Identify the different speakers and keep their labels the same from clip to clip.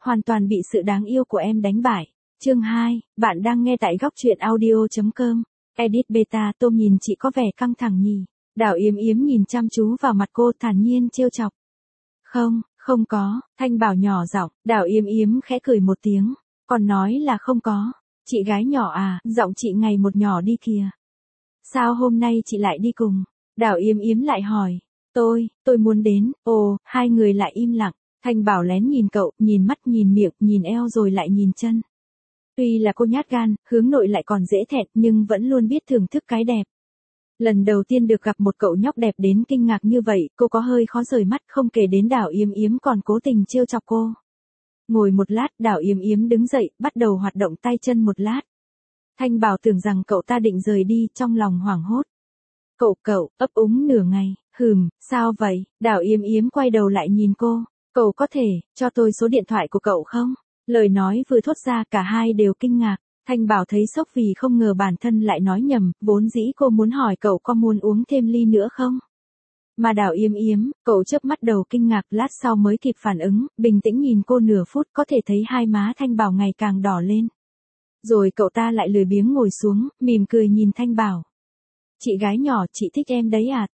Speaker 1: hoàn toàn bị sự đáng yêu của em đánh bại. Chương 2, bạn đang nghe tại góc truyện audio.com. Edit beta. Tôm nhìn chị có vẻ căng thẳng nhỉ. Đào Yếm Yếm nhìn chăm chú vào mặt cô thản nhiên trêu chọc. Không có, Thanh Bảo nhỏ giọng. Đào Yếm Yếm khẽ cười một tiếng. Còn nói là không có. Chị gái nhỏ à, giọng chị ngày một nhỏ đi kìa. Sao hôm nay chị lại đi cùng? Đào Yếm Yếm lại hỏi. Tôi muốn đến. Ồ, hai người lại im lặng. Thanh Bảo lén nhìn cậu, nhìn mắt nhìn miệng, nhìn eo rồi lại nhìn chân. Tuy là cô nhát gan, hướng nội lại còn dễ thẹn nhưng vẫn luôn biết thưởng thức cái đẹp. Lần đầu tiên được gặp một cậu nhóc đẹp đến kinh ngạc như vậy, cô có hơi khó rời mắt, không kể đến Đào Yếm Yếm còn cố tình trêu chọc cô. Ngồi một lát, Đào Yếm Yếm đứng dậy, bắt đầu hoạt động tay chân một lát. Thanh Bảo tưởng rằng cậu ta định rời đi, trong lòng hoảng hốt. Cậu, ấp úng nửa ngày, sao vậy? Đào Yếm Yếm quay đầu lại nhìn cô. Cậu có thể, cho tôi số điện thoại của cậu không? Lời nói vừa thốt ra cả hai đều kinh ngạc. Thanh Bảo thấy sốc vì không ngờ bản thân lại nói nhầm, vốn dĩ cô muốn hỏi cậu có muốn uống thêm ly nữa không? Mà Đào Yếm Yếm, cậu chớp mắt đầu kinh ngạc, lát sau mới kịp phản ứng, bình tĩnh nhìn cô nửa phút, có thể thấy hai má Thanh Bảo ngày càng đỏ lên. Rồi cậu ta lại lười biếng ngồi xuống, mỉm cười nhìn Thanh Bảo. Chị gái nhỏ, chị thích em đấy à?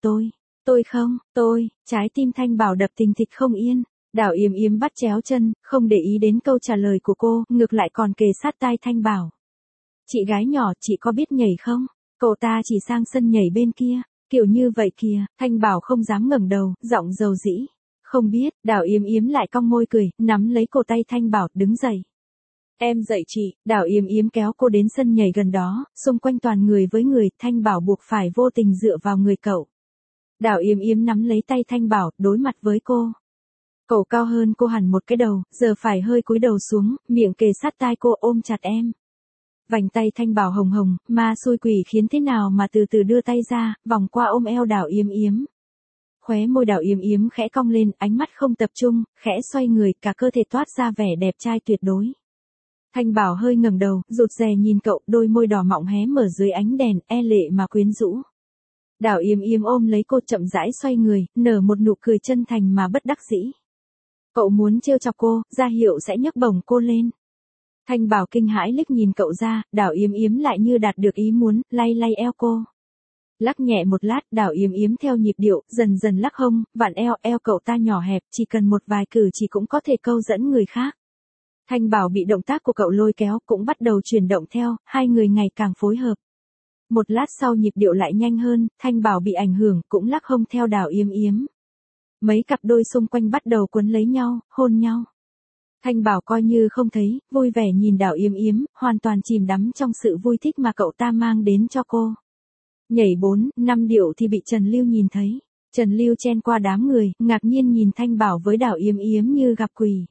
Speaker 1: Trái tim Thanh Bảo đập thình thịch không yên. Đào Yếm Yếm bắt chéo chân, không để ý đến câu trả lời của cô, ngược lại còn kề sát tai Thanh Bảo. Chị gái nhỏ, chị có biết nhảy không? Cậu ta chỉ sang sân nhảy bên kia, kiểu như vậy kìa. Thanh Bảo không dám ngẩng đầu, giọng dầu dĩ. Không biết. Đào Yếm Yếm lại cong môi cười, nắm lấy cổ tay Thanh Bảo, đứng dậy. Em dậy chị. Đào Yếm Yếm kéo cô đến sân nhảy gần đó, xung quanh toàn người với người, Thanh Bảo buộc phải vô tình dựa vào người cậu. Đào Yếm Yếm nắm lấy tay Thanh Bảo, đối mặt với cô. Cậu cao hơn cô hẳn một cái đầu, giờ phải hơi cúi đầu xuống, miệng kề sát tai cô, ôm chặt em. Vành tay Thanh Bảo hồng hồng, ma xui quỷ khiến thế nào mà từ từ đưa tay ra, vòng qua ôm eo Đào Yếm Yếm. Khóe môi Đào Yếm Yếm khẽ cong lên, ánh mắt không tập trung, khẽ xoay người, cả cơ thể toát ra vẻ đẹp trai tuyệt đối. Thanh Bảo hơi ngẩng đầu, rụt rè nhìn cậu, đôi môi đỏ mọng hé mở dưới ánh đèn, e lệ mà quyến rũ. Đào Yếm Yếm ôm lấy cô chậm rãi xoay người, nở một nụ cười chân thành mà bất đắc dĩ. Cậu muốn trêu chọc cô, ra hiệu sẽ nhấc bổng cô lên. Thanh Bảo kinh hãi liếc nhìn cậu ra, Đào Yếm Yếm lại như đạt được ý muốn, lay lay eo cô. Lắc nhẹ một lát, Đào Yếm Yếm theo nhịp điệu, dần dần lắc hông, vặn eo cậu ta nhỏ hẹp, chỉ cần một vài cử chỉ cũng có thể câu dẫn người khác. Thanh Bảo bị động tác của cậu lôi kéo, cũng bắt đầu chuyển động theo, hai người ngày càng phối hợp. Một lát sau nhịp điệu lại nhanh hơn, Thanh Bảo bị ảnh hưởng, cũng lắc hông theo Đào Yếm Yếm. Mấy cặp đôi xung quanh bắt đầu quấn lấy nhau, hôn nhau. Thanh Bảo coi như không thấy, vui vẻ nhìn Đào Yếm Yếm, hoàn toàn chìm đắm trong sự vui thích mà cậu ta mang đến cho cô. Nhảy 4-5 điệu thì bị Trần Lưu nhìn thấy. Trần Lưu chen qua đám người, ngạc nhiên nhìn Thanh Bảo với Đào Yếm Yếm như gặp quỷ.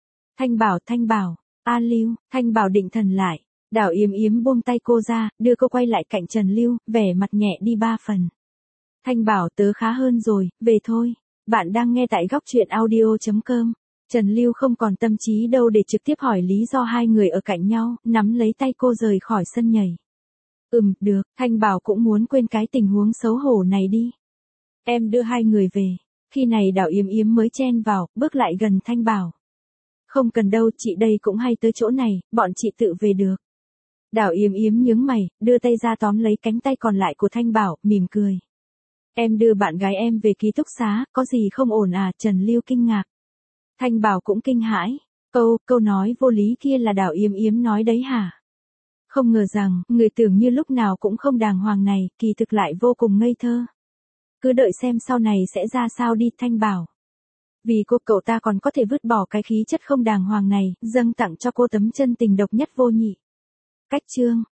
Speaker 1: Thanh Bảo, a Lưu. Thanh Bảo định thần lại. Đào Yếm Yếm buông tay cô ra, đưa cô quay lại cạnh Trần Lưu, vẻ mặt nhẹ đi 3 phần. Thanh Bảo, tớ khá hơn rồi, về thôi. Bạn đang nghe tại góc truyện audio.com. Trần Lưu không còn tâm trí đâu để trực tiếp hỏi lý do hai người ở cạnh nhau, nắm lấy tay cô rời khỏi sân nhảy. Được, Thanh Bảo cũng muốn quên cái tình huống xấu hổ này đi. Em đưa hai người về. Khi này Đào Yếm Yếm mới chen vào, bước lại gần Thanh Bảo. Không cần đâu, chị đây cũng hay tới chỗ này, bọn chị tự về được. Đào Yếm Yếm nhướng mày, đưa tay ra tóm lấy cánh tay còn lại của Thanh Bảo, mỉm cười. Em đưa bạn gái em về ký túc xá, có gì không ổn à? Trần Lưu kinh ngạc. Thanh Bảo cũng kinh hãi. Câu nói vô lý kia là Đào Yếm Yếm nói đấy hả? Không ngờ rằng, người tưởng như lúc nào cũng không đàng hoàng này, kỳ thực lại vô cùng ngây thơ. Cứ đợi xem sau này sẽ ra sao đi. Thanh Bảo. Vì cậu ta còn có thể vứt bỏ cái khí chất không đàng hoàng này, dâng tặng cho cô tấm chân tình độc nhất vô nhị. Cách chương.